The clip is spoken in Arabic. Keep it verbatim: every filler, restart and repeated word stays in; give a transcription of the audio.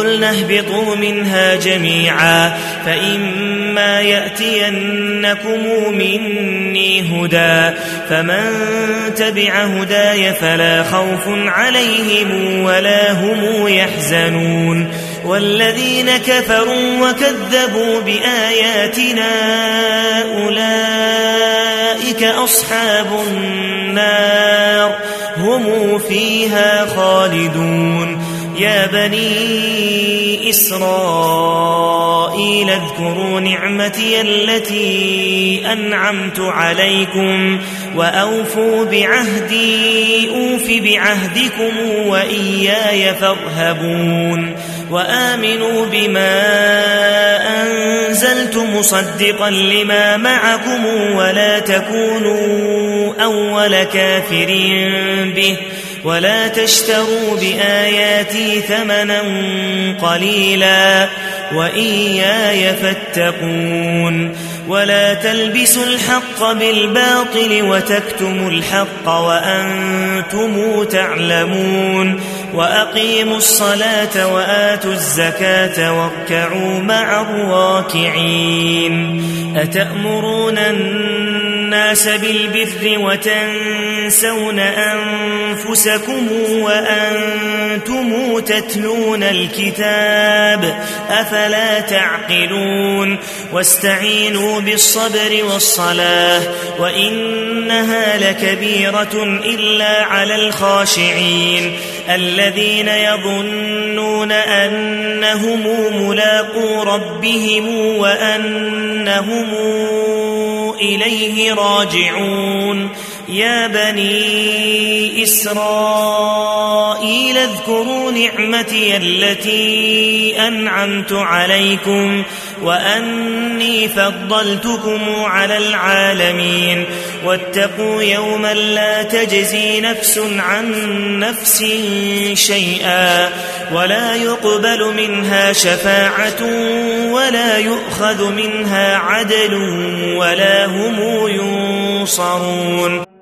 قلنا اهبطوا منها جميعا فإما يأتينكم مني هدى فمن تبع هداي فلا خوف عليهم ولا هم يحزنون والذين كفروا وكذبوا بآياتنا أولئك أصحاب النار هم فيها خالدون يا بني إسرائيل اذكروا نعمتي التي أنعمت عليكم وأوفوا بعهدي أوف بعهدكم وإياي فارهبون وآمنوا بما أنزلت مصدقا لما معكم ولا تكونوا أول كافر به ولا تشتروا بآياتي ثمنا قليلا وإياي فاتقون ولا تلبسوا الحق بالباطل وتكتموا الحق وأنتم تعلمون وأقيموا الصلاة وآتوا الزكاة واركعوا مع الراكعين أتأمرون الناس بالبر وتنسون أنفسكم وأنتم تتلون الكتاب أفلا تعقلون واستعينوا بالصبر والصلاة وإنها لكبيرة إلا على الخاشعين الذين يظنون أنهم ملاقو ربهم وأنهم إليه راجعون يا بني إسرائيل اذكروا نعمتي التي أنعمت عليكم وأني فضلتكم على العالمين واتقوا يوما لا تجزي نفس عن نفس شيئا ولا يقبل منها شفاعة ولا يؤخذ منها عدل ولا هم ينصرون.